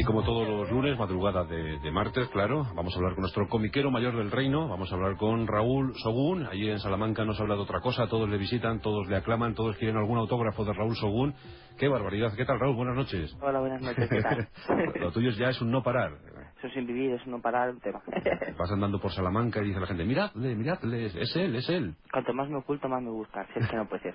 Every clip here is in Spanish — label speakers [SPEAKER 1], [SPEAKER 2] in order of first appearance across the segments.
[SPEAKER 1] como todos los lunes, madrugada de martes, claro, vamos a hablar con nuestro comiquero mayor del reino, vamos a hablar con Raúl Sogún. Allí en Salamanca no se habla de otra cosa, todos le visitan, todos le aclaman, todos quieren algún autógrafo de Raúl Sogún. ¡Qué barbaridad! ¿Qué tal, Raúl? Buenas noches.
[SPEAKER 2] Hola, buenas noches, ¿qué tal?
[SPEAKER 1] Lo tuyo ya es un no parar.
[SPEAKER 2] Eso sin vivir, es no parar un tema.
[SPEAKER 1] Vas andando por Salamanca y dice la gente, miradle, es él, es él.
[SPEAKER 2] Cuanto más me oculto, más me buscan, si es que no puede ser.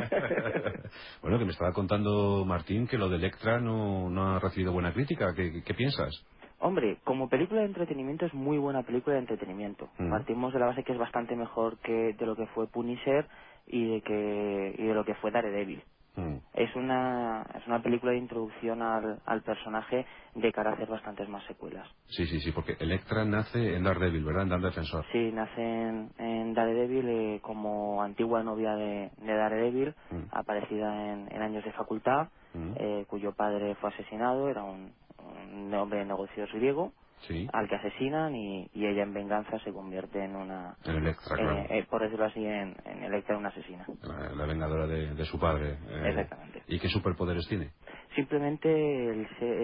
[SPEAKER 1] Bueno, que me estaba contando Martín que lo de Electra no ha recibido buena crítica. ¿Qué piensas?
[SPEAKER 2] Hombre, como película de entretenimiento es muy buena película de entretenimiento. Partimos de la base que es bastante mejor que de lo que fue Punisher y de lo que fue Daredevil. Es una película de introducción al personaje de cara a hacer bastantes más secuelas.
[SPEAKER 1] Sí, porque Electra nace en Daredevil, ¿verdad? En Dan Defensor.
[SPEAKER 2] Sí, nace en Daredevil como antigua novia de Daredevil, aparecida en Años de Facultad, cuyo padre fue asesinado, era un hombre de negocios griego,
[SPEAKER 1] sí,
[SPEAKER 2] al que asesinan y ella en venganza se convierte en una...
[SPEAKER 1] En Electra, claro.
[SPEAKER 2] Por decirlo así, en Electra, una asesina.
[SPEAKER 1] La vengadora de su padre.
[SPEAKER 2] Exactamente.
[SPEAKER 1] ¿Y qué superpoderes tiene?
[SPEAKER 2] Simplemente el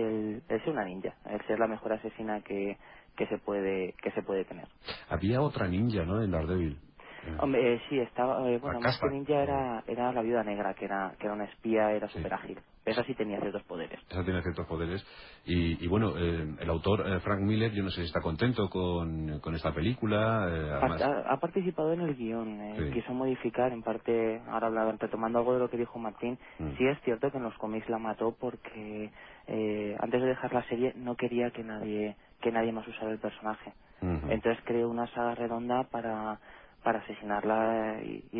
[SPEAKER 2] ser una ninja, el ser la mejor asesina que se puede tener.
[SPEAKER 1] Había otra ninja, ¿no? En Daredevil.
[SPEAKER 2] Hombre, sí, estaba, bueno, más que
[SPEAKER 1] Racasta.
[SPEAKER 2] ninja era la viuda negra, que era una espía, era
[SPEAKER 1] Sí.
[SPEAKER 2] súper ágil. Esa sí tenía ciertos poderes.
[SPEAKER 1] Esa tiene ciertos poderes. Y bueno, el autor Frank Miller, yo no sé si está contento con esta película. Además...
[SPEAKER 2] Ha participado en el guión,
[SPEAKER 1] Sí.
[SPEAKER 2] quiso modificar, en parte, ahora retomando algo de lo que dijo Martín, sí es cierto que en los cómics la mató porque antes de dejar la serie no quería que nadie más usara el personaje. Entonces creó una saga redonda para asesinarla y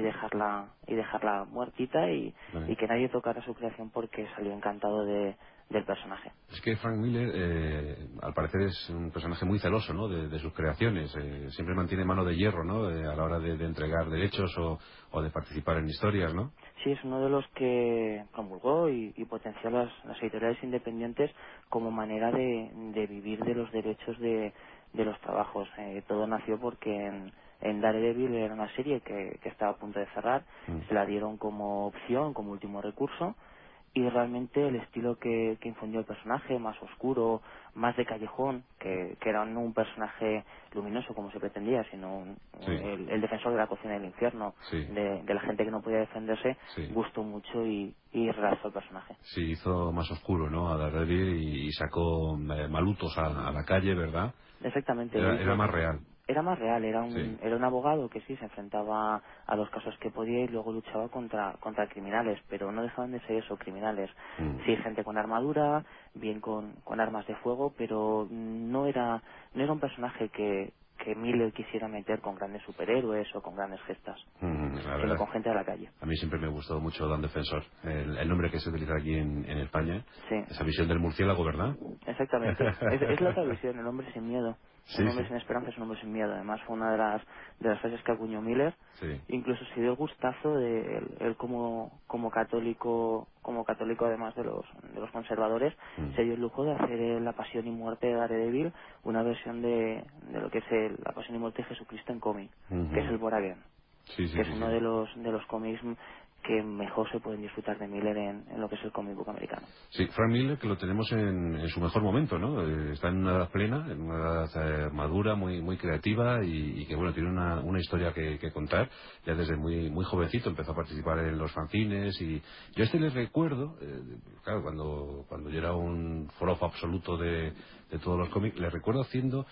[SPEAKER 2] dejarla muertita y que nadie tocara su creación porque salió encantado del personaje.
[SPEAKER 1] Es que Frank Miller, al parecer, es un personaje muy celoso, ¿no? De sus creaciones. Siempre mantiene mano de hierro, ¿no? A la hora de entregar derechos o de participar en historias, ¿no?
[SPEAKER 2] Sí, es uno de los que promulgó y potenció las editoriales independientes como manera de vivir de los derechos de los trabajos. Todo nació porque en Daredevil era una serie que estaba a punto de cerrar, se la dieron como opción, como último recurso, y realmente el estilo que infundió el personaje, más oscuro, más de callejón, que era no un personaje luminoso como se pretendía, sino el defensor de la cocina del infierno, de la gente que no podía defenderse, gustó mucho y realzó el personaje.
[SPEAKER 1] Sí, hizo más oscuro, ¿no? A Daredevil y sacó malutos a la calle, ¿verdad?
[SPEAKER 2] Exactamente.
[SPEAKER 1] Era más real.
[SPEAKER 2] Era más real, era un abogado que sí se enfrentaba a los casos que podía y luego luchaba contra criminales, pero no dejaban de ser eso, criminales. Sí, gente con armadura, bien con armas de fuego, pero no era un personaje que Miller quisiera meter con grandes superhéroes o con grandes gestas, sino con gente de la calle.
[SPEAKER 1] A mí siempre me gustó mucho Dan Defensor, el nombre que se utiliza aquí en España, esa visión del murciélago, ¿verdad?
[SPEAKER 2] Exactamente, es la otra visión, el hombre sin miedo. Un hombre sin esperanza es un hombre sin miedo. Además fue una de las frases que acuñó Miller. Incluso se dio el gustazo de él como católico además de los conservadores, se dio el lujo de hacer La Pasión y Muerte de Daredevil, una versión de lo que es La Pasión y Muerte de Jesucristo en cómic, que es el Born Again, que es uno de los cómics que mejor se pueden disfrutar de Miller en lo que es el cómic book americano.
[SPEAKER 1] Sí, Frank Miller, que lo tenemos en su mejor momento, ¿no? Está en una edad plena, en una edad madura, muy creativa y que, bueno, tiene una historia que contar. Ya desde muy jovencito empezó a participar en los fanzines y yo les recuerdo, claro, cuando yo era un forofo absoluto de todos los cómics, les recuerdo haciendo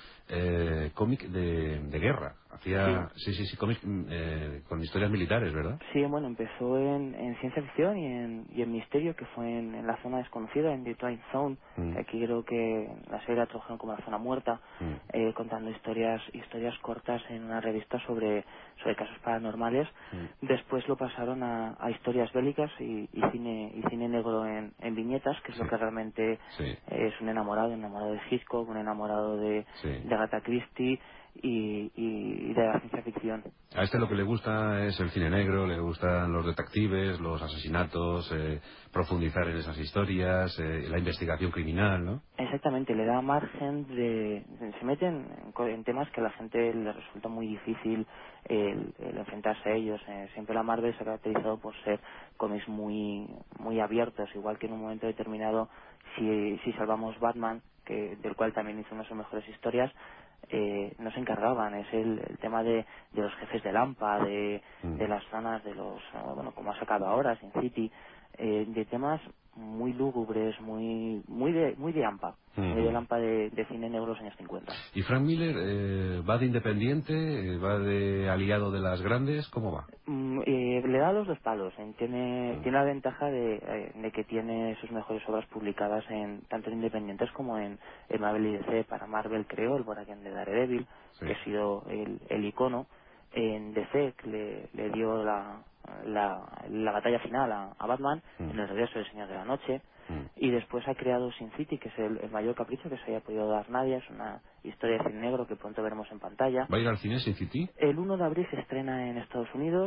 [SPEAKER 1] cómic de guerra. Hacía, sí, cómics con historias militares, ¿verdad?
[SPEAKER 2] Sí, bueno, empezó en ciencia ficción y en misterio, que fue en la zona desconocida, en The Twilight Zone. Aquí creo que la serie la tradujeron como La Zona Muerta, contando historias cortas en una revista sobre casos paranormales. Después lo pasaron a historias bélicas y cine negro en viñetas, que es lo que realmente es un enamorado de Hitchcock, un enamorado de Agatha Christie. y de la ciencia ficción.
[SPEAKER 1] A este lo que le gusta es el cine negro, le gustan los detectives, los asesinatos, profundizar en esas historias, la investigación criminal, ¿no?
[SPEAKER 2] Exactamente, le da margen se mete en temas que a la gente le resulta muy difícil el enfrentarse a ellos. Siempre la Marvel se ha caracterizado por ser cómics muy abiertos, igual que en un momento determinado, si salvamos Batman, del cual también hizo una de sus mejores historias, no se encargaban. Es el tema de los jefes de Lampa, de las zonas de los, bueno, como ha sacado ahora, Sin City, de temas muy lúgubres, muy de AMPA, muy de AMPA de cine negro de los años 50.
[SPEAKER 1] ¿Y Frank Miller va de independiente, va de aliado de las grandes? ¿Cómo va?
[SPEAKER 2] Le da los dos palos. Tiene la ventaja de que tiene sus mejores obras publicadas tanto en independientes como en Marvel y DC. Para Marvel creó el Boraken de Daredevil,
[SPEAKER 1] Sí.
[SPEAKER 2] que ha sido el icono. En DC le dio la batalla final a Batman en el regreso del Señor de la Noche. Y después ha creado Sin City, que es el mayor capricho que se haya podido dar nadie. Es una historia de cine negro que pronto veremos en pantalla.
[SPEAKER 1] ¿Va a ir al cine Sin City?
[SPEAKER 2] El 1 de abril se estrena en Estados Unidos.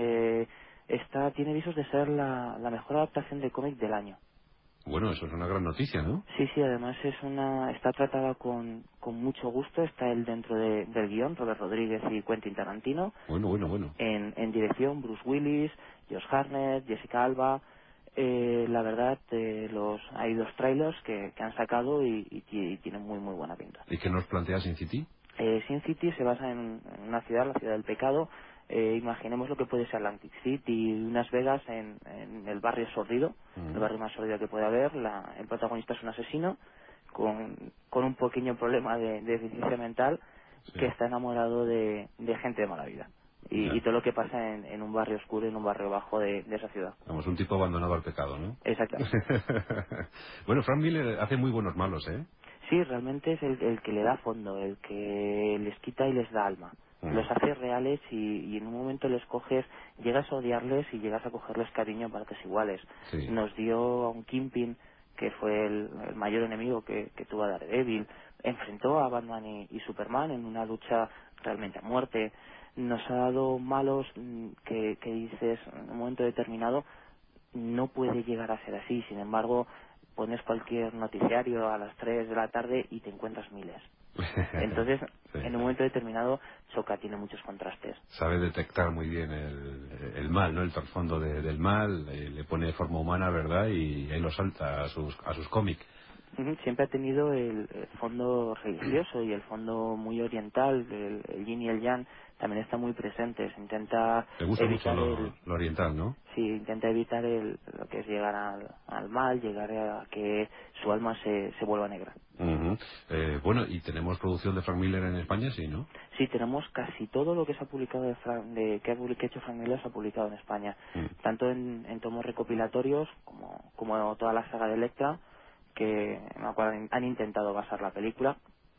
[SPEAKER 2] Tiene visos de ser la mejor adaptación de cómic del año.
[SPEAKER 1] Bueno, eso es una gran noticia, ¿no?
[SPEAKER 2] Sí, además está tratada con mucho gusto. Está él dentro del guión, Robert Rodríguez y Quentin Tarantino.
[SPEAKER 1] Bueno.
[SPEAKER 2] En dirección, Bruce Willis, Josh Hartnett, Jessica Alba. La verdad, hay 2 trailers que han sacado y tienen muy buena pinta.
[SPEAKER 1] ¿Y qué nos plantea Sin City?
[SPEAKER 2] Sin City se basa en una ciudad, la ciudad del pecado. Imaginemos lo que puede ser Atlantic City y unas Vegas en el barrio sordido, el barrio más sordido que puede haber. El protagonista es un asesino con un pequeño problema de deficiencia mental,
[SPEAKER 1] Sí.
[SPEAKER 2] que está enamorado de gente de mala vida. Y todo lo que pasa en un barrio oscuro, en un barrio bajo de esa ciudad.
[SPEAKER 1] Vamos, un tipo abandonado al pecado, ¿no?
[SPEAKER 2] Exactamente.
[SPEAKER 1] Bueno, Frank Miller hace muy buenos malos, ¿eh?
[SPEAKER 2] Sí, realmente es el que le da fondo, el que les quita y les da alma. Los hace reales y en un momento les coges, llegas a odiarles y llegas a cogerles cariño a partes iguales.
[SPEAKER 1] Sí.
[SPEAKER 2] Nos dio a un Kingpin, que fue el mayor enemigo que tuvo a Daredevil. Enfrentó a Batman y Superman en una lucha realmente a muerte. Nos ha dado malos que dices en un momento determinado no puede llegar a ser así. Sin embargo, pones cualquier noticiario a las 3 de la tarde y te encuentras miles. Entonces,
[SPEAKER 1] Sí.
[SPEAKER 2] en un momento determinado, Soka tiene muchos contrastes.
[SPEAKER 1] Sabe detectar muy bien el mal, ¿no? El trasfondo del mal, le pone forma humana, ¿verdad? Y ahí lo salta a sus cómics.
[SPEAKER 2] Siempre ha tenido el fondo religioso y el fondo muy oriental, el yin y el yang también está muy presente. Se intenta
[SPEAKER 1] Le gusta mucho
[SPEAKER 2] evitar
[SPEAKER 1] lo oriental, ¿no?
[SPEAKER 2] sí, intenta evitar lo que es llegar al mal, llegar a que su alma se vuelva negra.
[SPEAKER 1] Bueno, ¿y tenemos producción de Frank Miller en España? Sí, ¿no?
[SPEAKER 2] Sí, tenemos casi todo lo que se ha publicado que ha hecho Frank Miller se ha publicado en España, tanto en tomos recopilatorios como toda la saga de Elektra, que en la cual han intentado basar la película.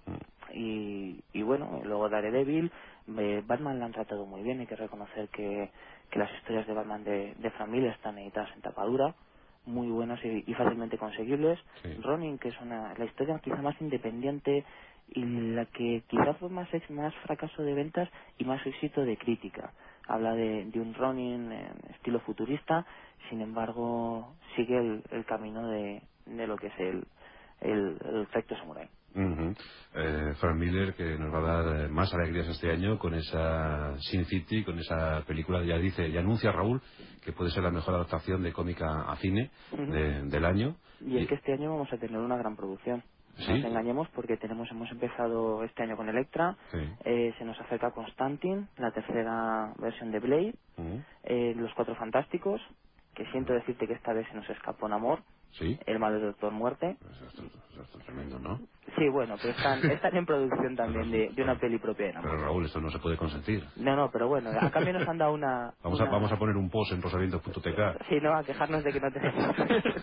[SPEAKER 2] Y bueno, luego Daredevil, Batman la han tratado muy bien. Hay que reconocer que las historias de Batman de Frank Miller están editadas en tapadura, muy buenas y fácilmente conseguibles.
[SPEAKER 1] Sí.
[SPEAKER 2] Ronin, que es la historia quizá más independiente y la que quizá fue más fracaso de ventas y más éxito de crítica. Habla de un Ronin en estilo futurista, sin embargo sigue el camino de lo que es el efecto samurai.
[SPEAKER 1] Frank Miller, que nos va a dar más alegrías este año con esa Sin City, con esa película, ya anuncia Raúl que puede ser la mejor adaptación de cómica a cine del año.
[SPEAKER 2] Y es que este año vamos a tener una gran producción. No
[SPEAKER 1] ¿Sí?
[SPEAKER 2] nos engañemos porque hemos empezado este año con Elektra,
[SPEAKER 1] Sí.
[SPEAKER 2] se nos acerca Constantine, la tercera versión de Blade, Los Cuatro Fantásticos, que siento decirte que esta vez se nos escapó Namor,
[SPEAKER 1] ¿Sí?
[SPEAKER 2] el malo del Doctor Muerte.
[SPEAKER 1] Esto es tremendo, ¿no?
[SPEAKER 2] Sí, bueno, pero están en producción también de una peli propia de
[SPEAKER 1] Pero
[SPEAKER 2] Namor.
[SPEAKER 1] Raúl, esto no se puede consentir.
[SPEAKER 2] No, pero bueno, a cambio nos han dado
[SPEAKER 1] Vamos a poner un post en rosavientos.tk.
[SPEAKER 2] Sí, no, a quejarnos de que no tenemos.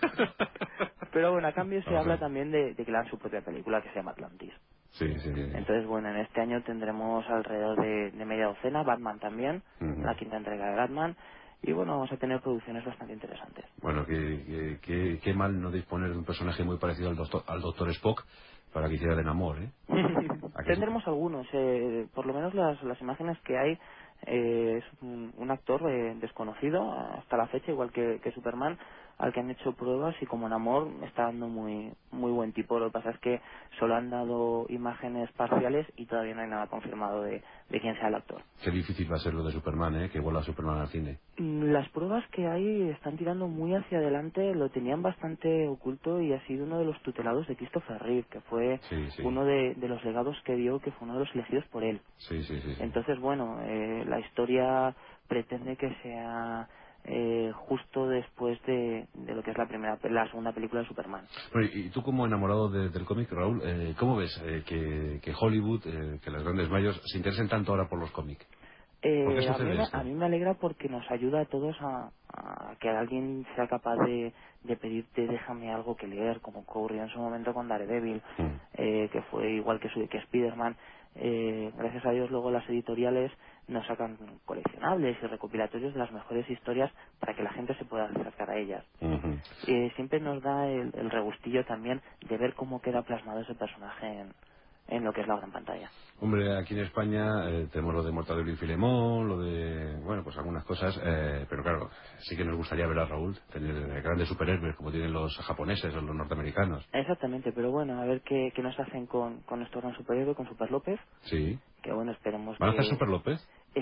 [SPEAKER 2] Pero bueno, a cambio se
[SPEAKER 1] Vamos a
[SPEAKER 2] habla
[SPEAKER 1] ver.
[SPEAKER 2] también de que le dan su propia película que se llama Atlantis.
[SPEAKER 1] Sí.
[SPEAKER 2] Entonces, bueno, en este año tendremos alrededor de media docena, Batman también, la quinta entrega de Batman, y bueno, vamos a tener producciones bastante interesantes.
[SPEAKER 1] Bueno, qué mal no disponer de un personaje muy parecido al doctor Spock para que hiciera de Namor, ¿eh? ¿A que sí?
[SPEAKER 2] tendremos algunos. Por lo menos las imágenes que hay, es un actor desconocido hasta la fecha, igual que Superman, al que han hecho pruebas y como Namor está dando muy muy buen tipo. Lo que pasa es que solo han dado imágenes parciales y todavía no hay nada confirmado de quién sea el actor.
[SPEAKER 1] Qué difícil va a ser lo de Superman, que vuelva Superman al cine.
[SPEAKER 2] Las pruebas que hay están tirando muy hacia adelante, lo tenían bastante oculto y ha sido uno de los tutelados de Christopher Reeve, que fue
[SPEAKER 1] Sí, sí.
[SPEAKER 2] uno de los legados que dio, que fue uno de los elegidos por él.
[SPEAKER 1] Sí, sí, sí, sí.
[SPEAKER 2] Entonces, bueno, la historia pretende que sea justo después de lo que es la segunda película de Superman.
[SPEAKER 1] Bueno, y tú como enamorado del cómic, Raúl, ¿cómo ves que Hollywood, que las grandes mayors, se interesen tanto ahora por los cómics? ¿Por qué sucede
[SPEAKER 2] A
[SPEAKER 1] esto?
[SPEAKER 2] mí me alegra porque nos ayuda a todos a que alguien sea capaz de pedirte déjame algo que leer, como ocurrió en su momento con Daredevil,
[SPEAKER 1] Mm.
[SPEAKER 2] que fue igual que Spider-Man. Gracias a Dios luego las editoriales nos sacan coleccionables y recopilatorios de las mejores historias para que la gente se pueda acercar a ellas.
[SPEAKER 1] Ujú.
[SPEAKER 2] Siempre nos da el regustillo también de ver cómo queda plasmado ese personaje en lo que es la gran pantalla.
[SPEAKER 1] Hombre, aquí en España tenemos lo de Mortadelo y Filemón, lo de, bueno, pues algunas cosas, pero claro, sí que nos gustaría ver a Raúl tener grandes superhéroes como tienen los japoneses o los norteamericanos.
[SPEAKER 2] Exactamente, pero bueno, a ver qué nos hacen con nuestro gran superhéroe, con Super López,
[SPEAKER 1] Sí.
[SPEAKER 2] que bueno, esperemos
[SPEAKER 1] ¿Van a hacer
[SPEAKER 2] que
[SPEAKER 1] Super López?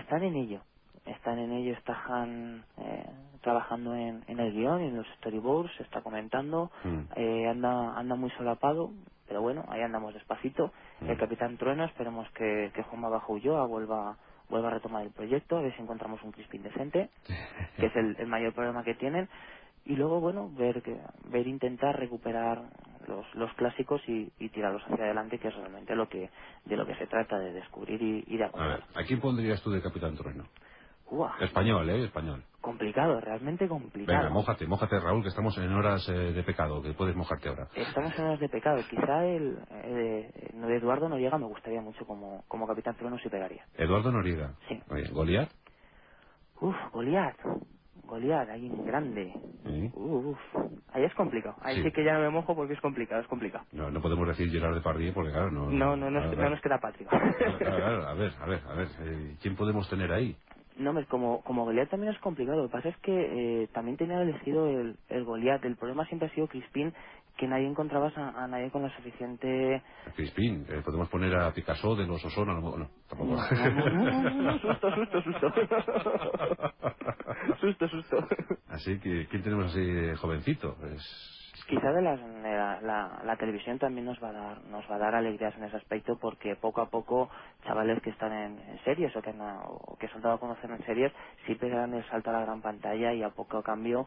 [SPEAKER 2] están en ello, está Han trabajando en el guión y en los storyboards, se está comentando,
[SPEAKER 1] Mm,
[SPEAKER 2] anda muy solapado, pero bueno, ahí andamos despacito. El
[SPEAKER 1] mm.
[SPEAKER 2] Capitán Trueno, esperemos que Juanma Bajo Ulloa vuelva a retomar el proyecto, a ver si encontramos un Crispin decente, que es el mayor problema que tienen. Y luego, bueno, intentar recuperar los clásicos y tirarlos hacia adelante, que es realmente de lo que se trata, de descubrir y de
[SPEAKER 1] A ver,
[SPEAKER 2] aportar.
[SPEAKER 1] ¿a quién pondrías tú de Capitán Trueno?
[SPEAKER 2] ¡Guau!
[SPEAKER 1] Español, español.
[SPEAKER 2] Complicado, realmente
[SPEAKER 1] Venga,
[SPEAKER 2] complicado.
[SPEAKER 1] mójate, Raúl, que estamos en horas de pecado, que puedes mojarte ahora.
[SPEAKER 2] Estamos en horas de pecado. Quizá el de Eduardo Noriega me gustaría mucho como Capitán Trueno, si pegaría.
[SPEAKER 1] Eduardo Noriega.
[SPEAKER 2] Sí.
[SPEAKER 1] Oye, ¿Goliat?
[SPEAKER 2] Uf, Goliat. Goliat, alguien grande.
[SPEAKER 1] Sí.
[SPEAKER 2] Uf. Ahí es complicado. Ahí
[SPEAKER 1] Sí.
[SPEAKER 2] sí que ya no me mojo porque es complicado, es complicado.
[SPEAKER 1] No, no podemos decir Gerard Depardieu porque, claro,
[SPEAKER 2] No,
[SPEAKER 1] no...
[SPEAKER 2] no,
[SPEAKER 1] Claro,
[SPEAKER 2] no
[SPEAKER 1] claro.
[SPEAKER 2] nos queda patrio.
[SPEAKER 1] Claro, a ver, ¿quién podemos tener ahí?
[SPEAKER 2] No, hombre, como Goliat también es complicado. Lo que pasa es que también tenía elegido el Goliat. El problema siempre ha sido Crispin, que nadie encontraba a nadie con la suficiente...
[SPEAKER 1] Crispín, podemos poner a Picasso de los Osona, no, tampoco.
[SPEAKER 2] No, no, no, no, no, no, no, susto, susto, susto. Susto, susto.
[SPEAKER 1] Así que, ¿quién tenemos así de jovencito?
[SPEAKER 2] Quizá la televisión también nos va a dar alegrías en ese aspecto, porque poco a poco chavales que están en series o que se han dado a conocer en series sí pegan el salto a la gran pantalla y a poco cambio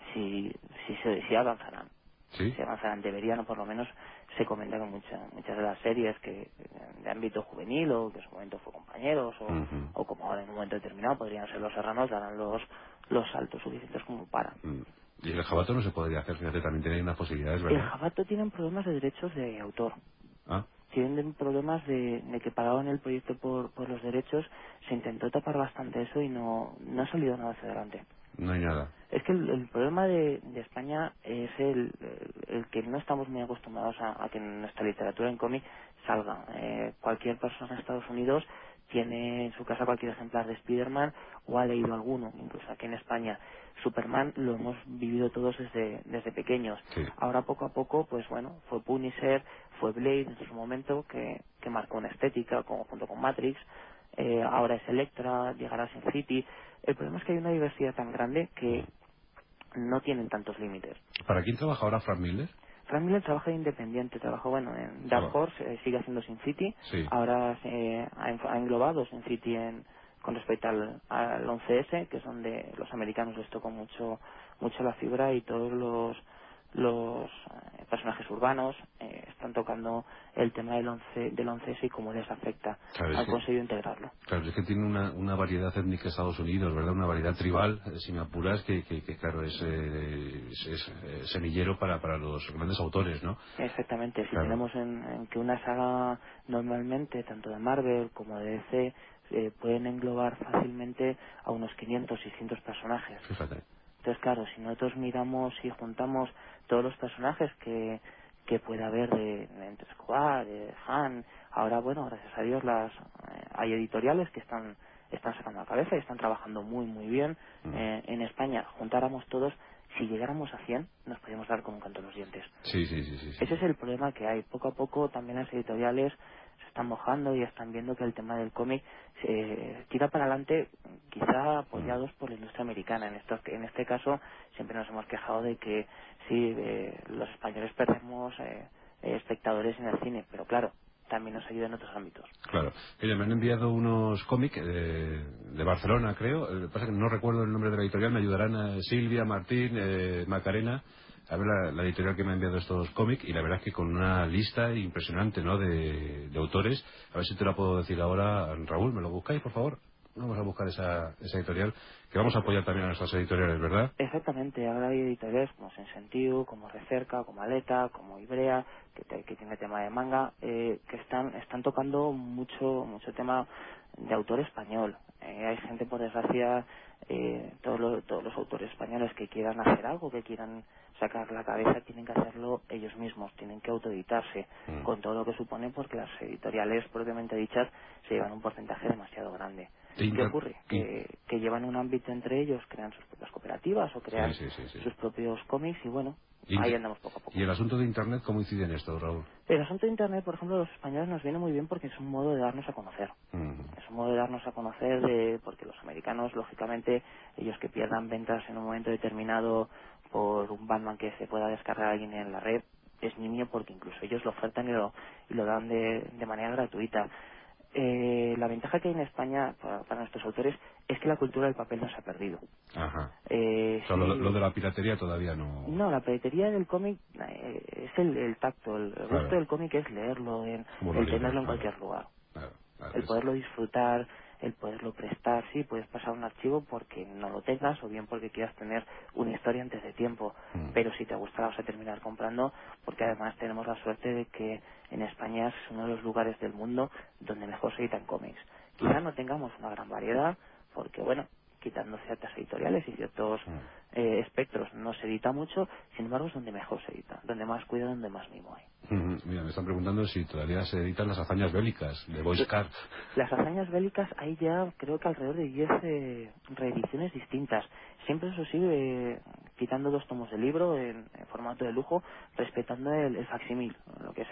[SPEAKER 2] sí avanzarán.
[SPEAKER 1] ¿Sí?
[SPEAKER 2] Se avanzarán, deberían, o por lo menos se comenta con muchas de las series que de ámbito juvenil o que en su momento fue compañeros
[SPEAKER 1] Ujú.
[SPEAKER 2] o como ahora en un momento determinado podrían ser Los Serranos, darán los saltos suficientes como para.
[SPEAKER 1] Mm. Y el jabato no se podría hacer, fíjate, también tiene unas posibilidades,
[SPEAKER 2] El
[SPEAKER 1] ¿verdad?
[SPEAKER 2] Jabato tienen problemas de derechos de autor.
[SPEAKER 1] Ah,
[SPEAKER 2] Tienen problemas de que pagaban el proyecto por los derechos. Se intentó tapar bastante eso y no ha salido nada hacia adelante.
[SPEAKER 1] no hay nada.
[SPEAKER 2] Es que el problema de España es el que no estamos muy acostumbrados a que nuestra literatura en cómic salga. Cualquier persona en Estados Unidos tiene en su casa cualquier ejemplar de Spider-Man o ha leído alguno, incluso aquí en España. Superman lo hemos vivido todos desde pequeños.
[SPEAKER 1] Sí.
[SPEAKER 2] Ahora poco a poco, pues bueno, fue Punisher, fue Blade en su momento, que marcó una estética junto con Matrix. Ahora es Electra, llegará Sin City. El problema es que hay una diversidad tan grande que no tienen tantos límites.
[SPEAKER 1] ¿Para quién trabaja ahora Frank Miller?
[SPEAKER 2] Frank Miller trabaja de independiente, trabajó bueno en Dark
[SPEAKER 1] Traba-
[SPEAKER 2] Horse, sigue haciendo Sin City,
[SPEAKER 1] Sí.
[SPEAKER 2] ahora ha englobado Sin City con respecto al 11S, que es donde los americanos les tocó mucho la fibra y todos los personajes urbanos están tocando el tema del 11S y cómo les afecta.
[SPEAKER 1] Claro,
[SPEAKER 2] Han conseguido integrarlo.
[SPEAKER 1] claro, es que tiene una variedad étnica Estados Unidos, ¿verdad? Una variedad tribal, si me apuras, que claro, es semillero para los grandes autores, ¿no?
[SPEAKER 2] Exactamente, si
[SPEAKER 1] Claro,
[SPEAKER 2] tenemos en que una saga normalmente, tanto de Marvel como de DC, pueden englobar fácilmente a unos 500, 600 personajes.
[SPEAKER 1] fíjate.
[SPEAKER 2] Entonces, claro, si nosotros miramos y juntamos todos los personajes que puede haber entre Squad, Han, Ahora, bueno, gracias a Dios hay editoriales que están sacando la cabeza y están trabajando muy, muy bien. En España, juntáramos todos, si llegáramos a 100, nos podríamos dar con un canto en los dientes.
[SPEAKER 1] Sí, sí, sí, sí, sí.
[SPEAKER 2] Ese es el problema que hay. Poco a poco también las editoriales se están mojando y están viendo que el tema del cómic se tira para adelante, quizá apoyados por la industria americana. En este caso siempre nos hemos quejado de que sí, los españoles perdemos espectadores en el cine, pero claro, también nos ayuda en otros ámbitos.
[SPEAKER 1] Claro. Mira, me han enviado unos cómics de Barcelona, creo. Lo que pasa es que no recuerdo el nombre de la editorial. Me ayudarán Silvia, Martín, Macarena. A ver la editorial que me ha enviado estos cómics. Y la verdad es que con una lista impresionante, ¿no?, de autores. A ver si te la puedo decir ahora. Raúl, ¿me lo buscáis, por favor? Vamos a buscar esa editorial. Que vamos a apoyar también a nuestras editoriales, ¿verdad?
[SPEAKER 2] Exactamente, ahora hay editoriales como Sensentiu, como Recerca, como Aleta, como Ibrea, que tiene tema de manga, que están tocando mucho tema de autor español. Hay gente, por desgracia, todos los autores españoles que quieran hacer algo, que quieran sacar la cabeza, tienen que hacerlo ellos mismos, tienen que autoeditarse, con todo lo que supone, porque las editoriales propiamente dichas se llevan un porcentaje demasiado grande. ¿Qué ocurre? Que llevan un ámbito entre ellos, crean sus propias cooperativas o crean sus propios cómics y bueno, ahí andamos poco a poco.
[SPEAKER 1] ¿Y el asunto de Internet cómo incide en esto, Raúl?
[SPEAKER 2] El asunto de Internet, por ejemplo, a los españoles nos viene muy bien porque es un modo de darnos a conocer. Es un modo de darnos a conocer porque los americanos, lógicamente, ellos que pierdan ventas en un momento determinado por un Batman que se pueda descargar alguien en la red, es nimio porque incluso ellos lo ofertan y lo dan de manera gratuita. La ventaja que hay en España para nuestros autores es que la cultura del papel no se ha perdido.
[SPEAKER 1] Ajá. O sea,
[SPEAKER 2] Sí,
[SPEAKER 1] lo de la piratería todavía no...
[SPEAKER 2] no, la piratería del cómic es el tacto, el gusto del cómic es leerlo, el tenerlo en cualquier lugar. El poderlo disfrutar, el poderlo prestar, sí, puedes pasar un archivo porque no lo tengas o bien porque quieras tener una historia antes de tiempo, pero si te gusta la vas a terminar comprando porque además tenemos la suerte de que en España es uno de los lugares del mundo donde mejor se editan cómics. Quizá no tengamos una gran variedad porque, bueno, quitando ciertas editoriales y ciertos espectros no se edita mucho, sin embargo es donde mejor se edita, donde más cuidado, donde más mimo hay.
[SPEAKER 1] Mira, me están preguntando si todavía se editan las hazañas bélicas de Boixcar.
[SPEAKER 2] Las hazañas bélicas hay ya creo que alrededor de 10 reediciones distintas. Siempre eso sí, quitando 2 tomos de libro en formato de lujo, respetando el facsímil, lo que es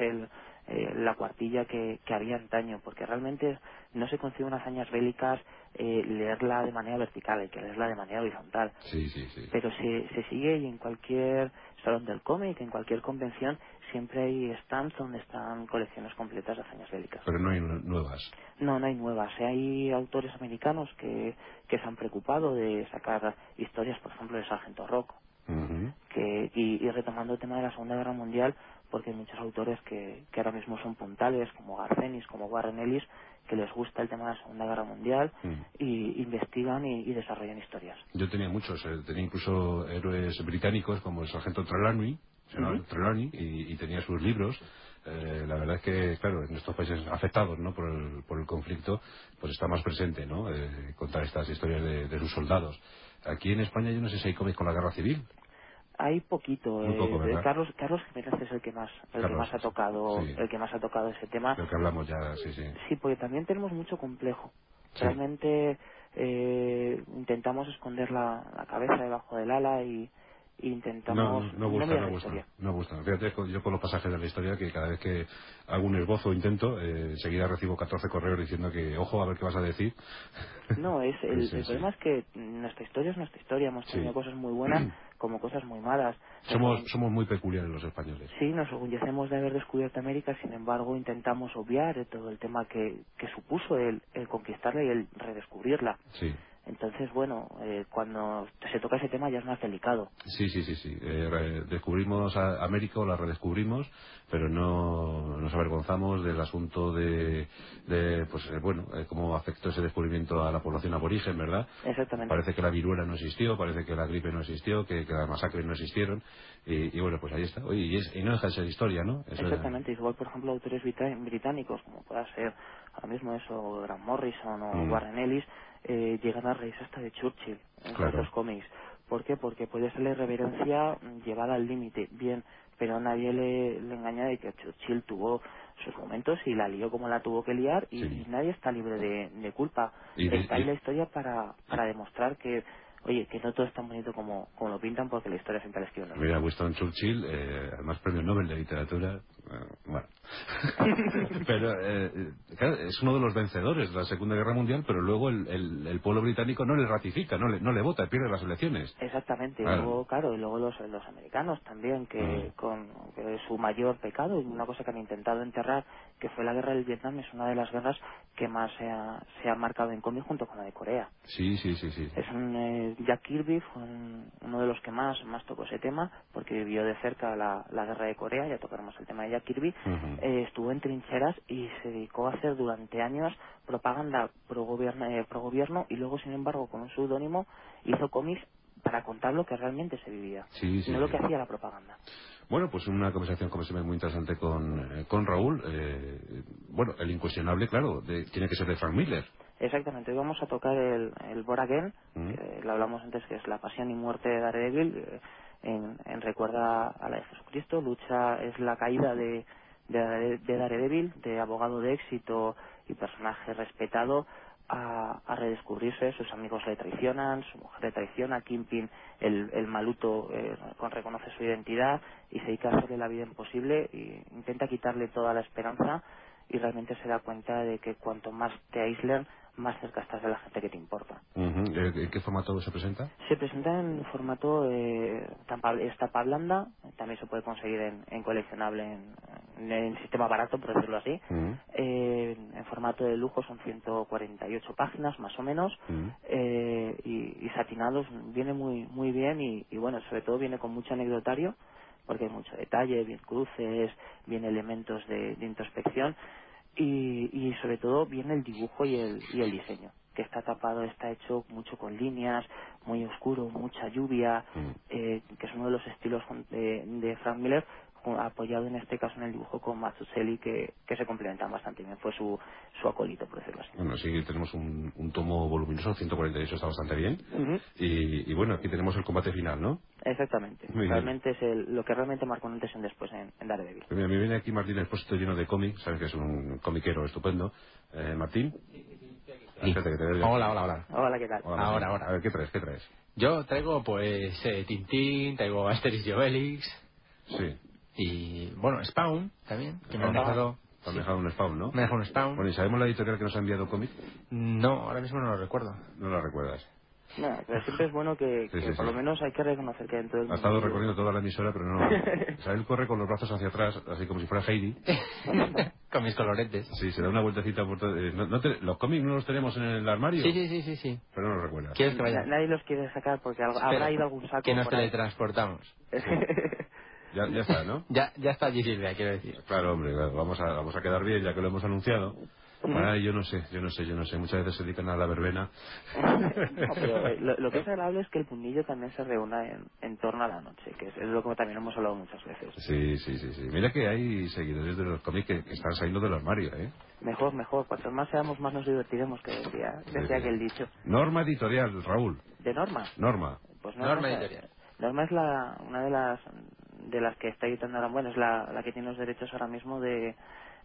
[SPEAKER 2] la cuartilla que había antaño, porque realmente no se concibe unas hazañas bélicas leerla de manera vertical, hay que leerla de manera horizontal.
[SPEAKER 1] Sí.
[SPEAKER 2] Pero se sigue y en cualquier salón del cómic, en cualquier convención, siempre hay stands donde están colecciones completas de hazañas bélicas.
[SPEAKER 1] Pero no hay nuevas.
[SPEAKER 2] No hay nuevas. Hay autores americanos que se han preocupado de sacar historias, por ejemplo, de Sargento Rock, y retomando el tema de la Segunda Guerra Mundial, porque hay muchos autores que ahora mismo son puntales, como Garcenis, como Warren Ellis, que les gusta el tema de la Segunda Guerra Mundial y investigan y desarrollan historias.
[SPEAKER 1] Yo tenía muchos, tenía incluso héroes británicos como el sargento Trelawney, y tenía sus libros. La verdad es que, claro, en estos países afectados, ¿no?, por el conflicto, pues está más presente, ¿no?, contar estas historias de sus soldados. Aquí en España yo no sé si hay cómics con la guerra civil.
[SPEAKER 2] Hay poquito.
[SPEAKER 1] Muy poco, ¿verdad?
[SPEAKER 2] Carlos Jiménez es el que más ha tocado ese tema.
[SPEAKER 1] Del que hablamos ya, sí.
[SPEAKER 2] Sí, porque también tenemos mucho complejo.
[SPEAKER 1] Sí.
[SPEAKER 2] Realmente intentamos esconder la cabeza debajo del ala y intentamos
[SPEAKER 1] No
[SPEAKER 2] mirar la historia.
[SPEAKER 1] gusta. Fíjate, yo con los pasajes de la historia, que cada vez que hago un esbozo o intento, enseguida recibo 14 correos diciendo que, ojo, a ver qué vas a decir.
[SPEAKER 2] No, el problema es que nuestra historia es nuestra historia. Hemos tenido cosas muy buenas como cosas muy malas.
[SPEAKER 1] Somos muy peculiares los españoles.
[SPEAKER 2] Sí, nos orgullecemos de haber descubierto América, sin embargo intentamos obviar todo el tema que supuso el conquistarla y el redescubrirla.
[SPEAKER 1] Sí.
[SPEAKER 2] Entonces, bueno, cuando se toca ese tema ya es más delicado.
[SPEAKER 1] Sí. Descubrimos a América o la redescubrimos, pero no nos avergonzamos del asunto de cómo afectó ese descubrimiento a la población aborigen, ¿verdad?
[SPEAKER 2] Exactamente.
[SPEAKER 1] Parece que la viruela no existió, parece que la gripe no existió, que las masacres no existieron, y bueno, pues ahí está. Oye, y no deja de ser historia, ¿no?
[SPEAKER 2] Exactamente. Igual, por ejemplo, autores británicos, como pueda ser ahora mismo eso, Grant Morrison o Warren Ellis, llegan a reírse hasta de Churchill en ciertos cómics. ¿Por qué? Porque puede ser la irreverencia llevada al límite, bien, pero nadie le engaña de que Churchill tuvo sus momentos y la lió como la tuvo que liar y nadie está libre de culpa. Está ahí la historia para demostrar que, oye, que no todo es tan bonito como lo pintan, porque la historia siempre la escriben los
[SPEAKER 1] Mira,
[SPEAKER 2] mismos.
[SPEAKER 1] Winston Churchill, además premio Nobel de literatura, bueno. Pero, claro, es uno de los vencedores de la Segunda Guerra Mundial, pero luego el pueblo británico no le ratifica, no le vota, pierde las elecciones.
[SPEAKER 2] Exactamente,
[SPEAKER 1] Claro.
[SPEAKER 2] y luego los americanos también, que su mayor pecado, y una cosa que han intentado enterrar, que fue la guerra del Vietnam, es una de las guerras que más se ha marcado en cómic, junto con la de Corea.
[SPEAKER 1] Sí.
[SPEAKER 2] Es Jack Kirby fue uno de los que más tocó ese tema, porque vivió de cerca la guerra de Corea. Ya tocaremos el tema de Jack Kirby. Estuvo en trincheras y se dedicó a hacer durante años propaganda pro gobierno, y luego, sin embargo, con un seudónimo hizo cómics para contar lo que realmente se vivía, no lo que hacía la propaganda.
[SPEAKER 1] Bueno, pues una conversación, como siempre, muy interesante con Raúl. Bueno, el incuestionable, claro, tiene que ser de Frank Miller.
[SPEAKER 2] Exactamente, hoy vamos a tocar el Born Again, que lo hablamos antes, que es la pasión y muerte de Daredevil, en recuerda a la de Jesucristo. Lucha es la caída de Daredevil, de abogado de éxito y personaje respetado, a redescubrirse. Sus amigos le traicionan, su mujer le traiciona, Kingpin, el maluto, reconoce su identidad y se dedica a hacerle la vida imposible e intenta quitarle toda la esperanza, y realmente se da cuenta de que cuanto más te aíslen, más cerca estás de la gente que te importa.
[SPEAKER 1] ¿En qué formato se presenta?
[SPEAKER 2] Se presenta en formato tapa blanda, también se puede conseguir en coleccionable, en sistema barato, por decirlo así. En formato de lujo son 148 páginas, más o menos, y satinados, viene muy bien, y bueno, sobre todo viene con mucho anecdotario, porque hay mucho detalle, bien cruces, bien elementos de introspección, y sobre todo viene el dibujo y el diseño, que está hecho mucho con líneas, muy oscuro, mucha lluvia, que es uno de los estilos de Frank Miller, apoyado en este caso en el dibujo con Mazzucchelli, que se complementan bastante bien. Fue su acólito, por decirlo así.
[SPEAKER 1] Bueno, sí, tenemos un tomo voluminoso, 148, está bastante bien. Y bueno, aquí tenemos el combate final, ¿no?
[SPEAKER 2] Exactamente.
[SPEAKER 1] Muy bien.
[SPEAKER 2] Realmente es lo que realmente marcó un antes y un después en Daredevil.
[SPEAKER 1] Mira, me viene aquí Martín Expósito lleno de cómics, sabes que es un comiquero estupendo. Martín. Espérate, que te veo.
[SPEAKER 3] Hola.
[SPEAKER 2] Hola, ¿qué tal?
[SPEAKER 1] Hola,
[SPEAKER 3] Ahora.
[SPEAKER 1] A ver, ¿qué traes?
[SPEAKER 3] Yo traigo, pues, Tintín, traigo Asterix y Obelix.
[SPEAKER 1] Sí.
[SPEAKER 3] Y, bueno, Spawn también, que me han
[SPEAKER 1] Spawn.
[SPEAKER 3] dejado...
[SPEAKER 1] Te han dejado un Spawn, ¿no?
[SPEAKER 3] Me han dejado un Spawn.
[SPEAKER 1] Bueno, ¿y sabemos la editorial que nos ha enviado cómic?
[SPEAKER 3] No, ahora mismo no lo recuerdo.
[SPEAKER 1] No la recuerdas.
[SPEAKER 2] No, pero siempre es bueno que
[SPEAKER 1] Sí.
[SPEAKER 2] por lo menos hay que reconocer que dentro del
[SPEAKER 1] Ha estado
[SPEAKER 2] mundillo...
[SPEAKER 1] recorriendo toda la emisora, pero no. O sea, él corre con los brazos hacia atrás, así como si fuera Heidi.
[SPEAKER 3] Con mis coloretes.
[SPEAKER 1] Sí, se da una vueltecita por todo. Los cómics no los tenemos en el armario.
[SPEAKER 3] Sí.
[SPEAKER 1] Pero no los recuerdas.
[SPEAKER 3] ¿Quieres que vaya?
[SPEAKER 2] Nadie los quiere sacar porque
[SPEAKER 3] Espera,
[SPEAKER 2] habrá ido algún saco
[SPEAKER 3] que nos
[SPEAKER 2] por ahí.
[SPEAKER 3] teletransportamos.
[SPEAKER 1] Sí. Ya está, ¿no?
[SPEAKER 3] Ya está allí Silvia, quiero decir.
[SPEAKER 1] Claro, hombre, claro, vamos a quedar bien ya que lo hemos anunciado. Ay, yo no sé. Muchas veces se dedican a la verbena.
[SPEAKER 2] No, pero lo que es agradable es que el mundillo también se reúna en torno a la noche, que es lo que también hemos hablado muchas veces.
[SPEAKER 1] Sí. Mira que hay seguidores de los cómics que están saliendo del armario, ¿eh?
[SPEAKER 2] Mejor. Cuanto más seamos, más nos divertiremos, que decía
[SPEAKER 1] Sí.
[SPEAKER 2] aquel dicho.
[SPEAKER 1] Norma Editorial, Raúl.
[SPEAKER 2] ¿De Norma?
[SPEAKER 1] Norma.
[SPEAKER 2] Pues
[SPEAKER 3] Norma Editorial.
[SPEAKER 2] Norma es una de las que está editando ahora, bueno, es la que tiene los derechos ahora mismo de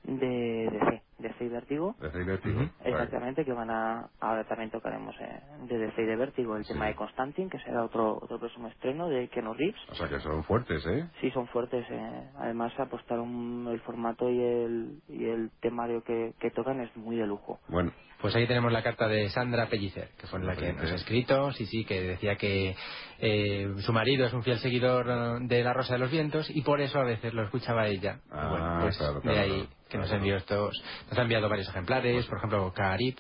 [SPEAKER 2] DC y Vértigo.
[SPEAKER 1] De Vértigo.
[SPEAKER 2] Exactamente, que ahora también tocaremos de DC y de Vértigo el tema de Constantine, que será otro próximo estreno de Keanu Reeves.
[SPEAKER 1] O sea que son fuertes, ¿eh?
[SPEAKER 2] Sí, son fuertes. Además, apostaron el formato y el temario que tocan es muy de lujo.
[SPEAKER 1] Bueno.
[SPEAKER 3] Pues ahí tenemos la carta de Sandra Pellicer, que fue la que nos ha escrito, sí, que decía que su marido es un fiel seguidor de La Rosa de los Vientos y por eso a veces lo escuchaba ella. Y bueno, pues
[SPEAKER 1] claro,
[SPEAKER 3] de ahí que nos envió nos ha enviado varios ejemplares, por ejemplo, Carib,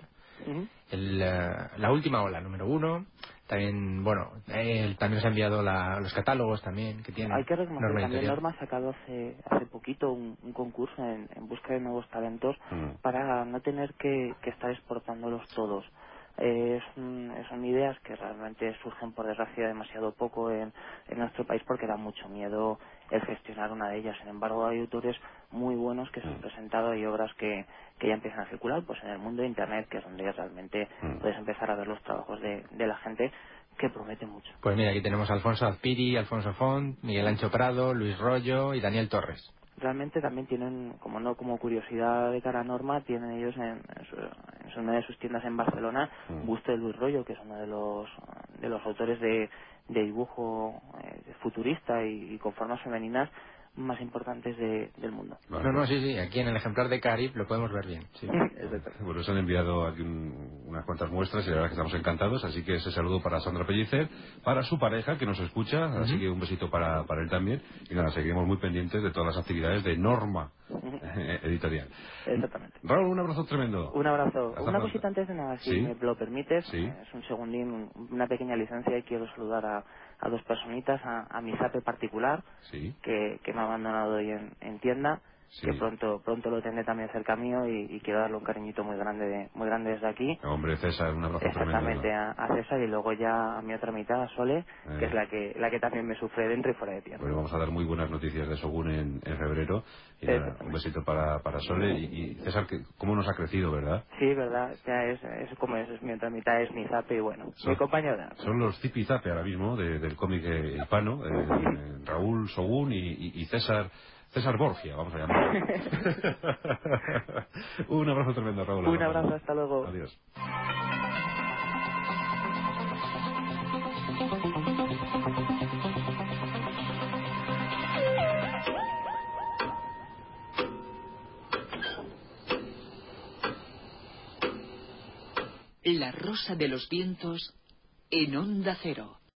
[SPEAKER 3] la última ola, número 1. También, bueno, él también nos ha enviado los catálogos también que tiene.
[SPEAKER 2] Hay que reconocer
[SPEAKER 3] Norma
[SPEAKER 2] que también
[SPEAKER 3] Editorial.
[SPEAKER 2] Norma ha sacado hace poquito un concurso en busca de nuevos talentos para no tener que estar exportándolos todos. Son ideas que realmente surgen, por desgracia, demasiado poco en nuestro país, porque da mucho miedo el gestionar una de ellas. Sin embargo, hay autores muy buenos que se han presentado y obras que ya empiezan a circular pues en el mundo de Internet, que es donde realmente puedes empezar a ver los trabajos de la gente, que promete mucho.
[SPEAKER 3] Pues mira, aquí tenemos a Alfonso Azpiri, Alfonso Font, Miguel Ancho Prado, Luis Rollo y Daniel Torres.
[SPEAKER 2] realmente también tienen, como no como curiosidad de cara a Norma, tienen ellos en una de sus tiendas en Barcelona busto de Luis Royo, que es uno de los autores de dibujo futurista y con formas femeninas más importantes del mundo.
[SPEAKER 3] Vale. No, sí, aquí en el ejemplar de Carib lo podemos ver bien. Sí.
[SPEAKER 1] Bueno, se han enviado aquí unas cuantas muestras y la verdad que estamos encantados, así que ese saludo para Sandra Pellicer, para su pareja que nos escucha, así que un besito para él también, y nada, seguiremos muy pendientes de todas las actividades de Norma Editorial.
[SPEAKER 2] Exactamente.
[SPEAKER 1] Raúl, un abrazo tremendo.
[SPEAKER 2] Un abrazo.
[SPEAKER 1] Hasta
[SPEAKER 2] Una
[SPEAKER 1] pronto.
[SPEAKER 2] cosita antes de nada, si
[SPEAKER 1] ¿Sí?
[SPEAKER 2] me lo permites,
[SPEAKER 1] ¿Sí?
[SPEAKER 2] es un segundín, una pequeña licencia, y quiero saludar a dos personitas, a mi zape particular,
[SPEAKER 1] ¿Sí?
[SPEAKER 2] que me ha abandonado hoy en tienda,
[SPEAKER 1] Sí.
[SPEAKER 2] que pronto lo tendré también cerca mío, y quiero darle un cariñito muy grande desde aquí.
[SPEAKER 1] Hombre, César, un abrazo
[SPEAKER 2] Exactamente,
[SPEAKER 1] tremendo.
[SPEAKER 2] a César, y luego ya a mi otra mitad, a Sole, que es la que también me sufre dentro y fuera de tienda.
[SPEAKER 1] Bueno, vamos a dar muy buenas noticias de Shogun en febrero. Y nada, un besito para Sole. Y César, ¿cómo nos ha crecido, verdad?
[SPEAKER 2] Sí, verdad, ya es como es mi otra mitad, es mi zape, y bueno, mi compañera.
[SPEAKER 1] Son los zipizape ahora mismo del cómic hispano, Raúl Shogun y César Borgia, vamos a llamarlo. Un abrazo tremendo, Raúl.
[SPEAKER 2] Un abrazo, hasta luego.
[SPEAKER 1] Adiós.
[SPEAKER 4] La rosa de los vientos en Onda Cero.